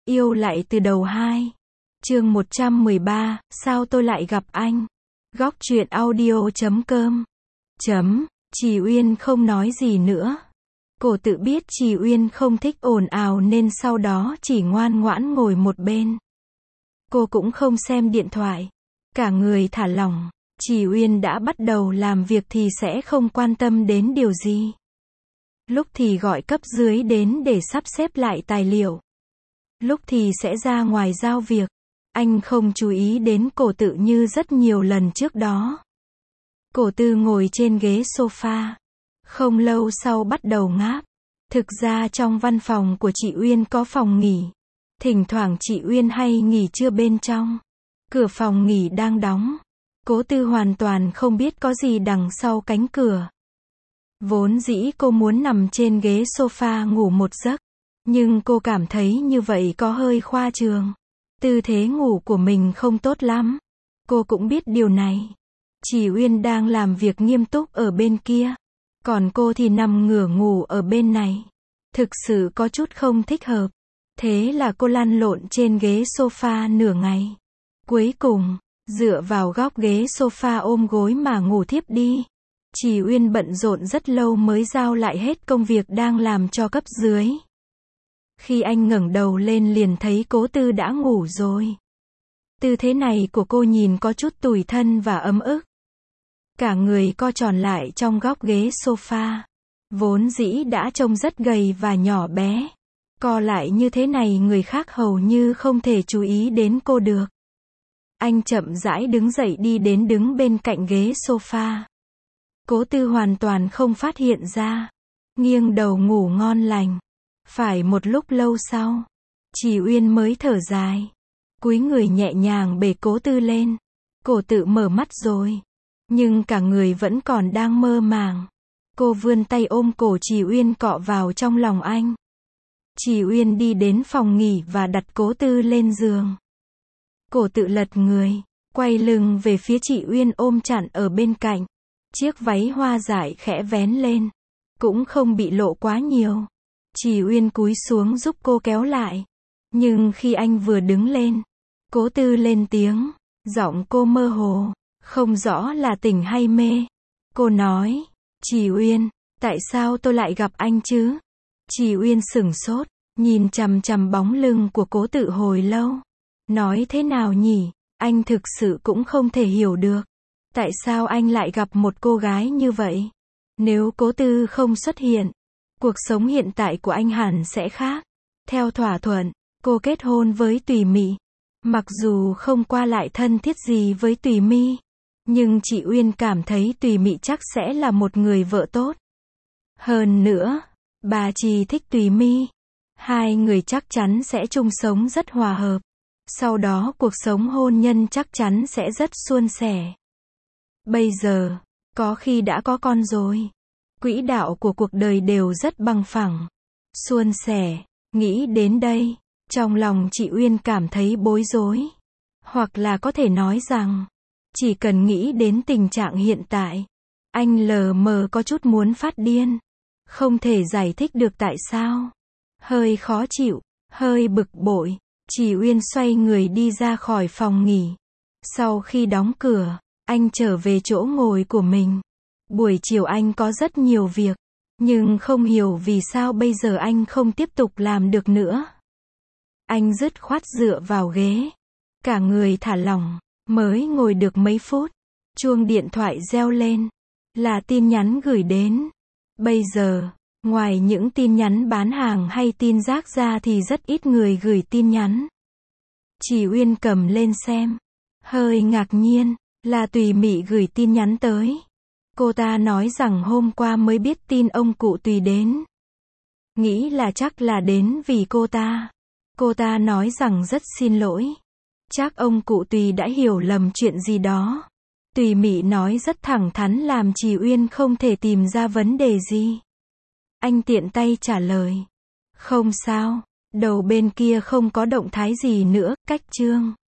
Yêu lại từ đầu 2. Chương 113, sao tôi lại gặp anh? Góc truyện audio.com. Trì Uyên không nói gì nữa. Cô tự biết Trì Uyên không thích ồn ào nên sau đó chỉ ngoan ngoãn ngồi một bên. Cô cũng không xem điện thoại. Cả người thả lỏng. Trì Uyên đã bắt đầu làm việc thì sẽ không quan tâm đến điều gì. Lúc thì gọi cấp dưới đến để sắp xếp lại tài liệu. Lúc thì sẽ ra ngoài giao việc. Anh không chú ý đến Cổ Tự như rất nhiều lần trước đó. Cổ Tư ngồi trên ghế sofa. Không lâu sau bắt đầu ngáp. Thực ra trong văn phòng của chị Uyên có phòng nghỉ. Thỉnh thoảng chị Uyên hay nghỉ trưa bên trong. Cửa phòng nghỉ đang đóng. Cố Tư hoàn toàn không biết có gì đằng sau cánh cửa. Vốn dĩ cô muốn nằm trên ghế sofa ngủ một giấc. Nhưng cô cảm thấy như vậy có hơi khoa trương. Tư thế ngủ của mình không tốt lắm. Cô cũng biết điều này. Trì Uyên đang làm việc nghiêm túc ở bên kia. Còn cô thì nằm ngửa ngủ ở bên này. Thực sự có chút không thích hợp. Thế là cô lăn lộn trên ghế sofa nửa ngày. Cuối cùng, dựa vào góc ghế sofa ôm gối mà ngủ thiếp đi. Trì Uyên bận rộn rất lâu mới giao lại hết công việc đang làm cho cấp dưới. Khi anh ngẩng đầu lên liền thấy Cố Tư đã ngủ rồi. Tư thế này của cô nhìn có chút tủi thân và ấm ức. Cả người co tròn lại trong góc ghế sofa. Vốn dĩ đã trông rất gầy và nhỏ bé. Co lại như thế này người khác hầu như không thể chú ý đến cô được. Anh chậm rãi đứng dậy đi đến đứng bên cạnh ghế sofa. Cố Tư hoàn toàn không phát hiện ra. Nghiêng đầu ngủ ngon lành. Phải một lúc lâu sau, Trì Uyên mới thở dài. Cúi người nhẹ nhàng bế Cố Tư lên. Cổ Tự mở mắt rồi. Nhưng cả người vẫn còn đang mơ màng. Cô vươn tay ôm cổ Trì Uyên cọ vào trong lòng anh. Trì Uyên đi đến phòng nghỉ và đặt Cố Tư lên giường. Cổ Tự lật người, quay lưng về phía Trì Uyên ôm chặn ở bên cạnh. Chiếc váy hoa dải khẽ vén lên. Cũng không bị lộ quá nhiều. Trì Uyên cúi xuống giúp cô kéo lại. Nhưng khi anh vừa đứng lên, Cố Tư lên tiếng. Giọng cô mơ hồ, không rõ là tỉnh hay mê. Cô nói, Trì Uyên, tại sao tôi lại gặp anh chứ? Trì Uyên sửng sốt, nhìn chằm chằm bóng lưng của Cố Tự hồi lâu. Nói thế nào nhỉ, anh thực sự cũng không thể hiểu được. Tại sao anh lại gặp một cô gái như vậy? Nếu Cố Tư không xuất hiện, cuộc sống hiện tại của anh hẳn sẽ khác. Theo thỏa thuận, cô kết hôn với Tùy Mị. Mặc dù không qua lại thân thiết gì với Tùy My, nhưng chị Uyên cảm thấy Tùy Mị chắc sẽ là một người vợ tốt. Hơn nữa, bà Trì thích Tùy My. Hai người chắc chắn sẽ chung sống rất hòa hợp. Sau đó cuộc sống hôn nhân chắc chắn sẽ rất suôn sẻ. Bây giờ, có khi đã có con rồi. Quỹ đạo của cuộc đời đều rất bằng phẳng. Suôn sẻ. Nghĩ đến đây, trong lòng chị Uyên cảm thấy bối rối. Hoặc là có thể nói rằng, chỉ cần nghĩ đến tình trạng hiện tại, anh lờ mờ có chút muốn phát điên. Không thể giải thích được tại sao. Hơi khó chịu, hơi bực bội, chị Uyên xoay người đi ra khỏi phòng nghỉ. Sau khi đóng cửa, anh trở về chỗ ngồi của mình. Buổi chiều anh có rất nhiều việc, nhưng không hiểu vì sao bây giờ anh không tiếp tục làm được nữa. Anh dứt khoát dựa vào ghế, cả người thả lỏng, mới ngồi được mấy phút. Chuông điện thoại reo lên, là tin nhắn gửi đến. Bây giờ, ngoài những tin nhắn bán hàng hay tin rác ra thì rất ít người gửi tin nhắn. Trì Uyên cầm lên xem, hơi ngạc nhiên, là Tùy Mị gửi tin nhắn tới. Cô ta nói rằng hôm qua mới biết tin ông cụ Tùy đến. Nghĩ là chắc là đến vì cô ta. Cô ta nói rằng rất xin lỗi. Chắc ông cụ Tùy đã hiểu lầm chuyện gì đó. Tùy Mị nói rất thẳng thắn làm Trì Uyên không thể tìm ra vấn đề gì. Anh tiện tay trả lời. Không sao, đầu bên kia không có động thái gì nữa, cách chương.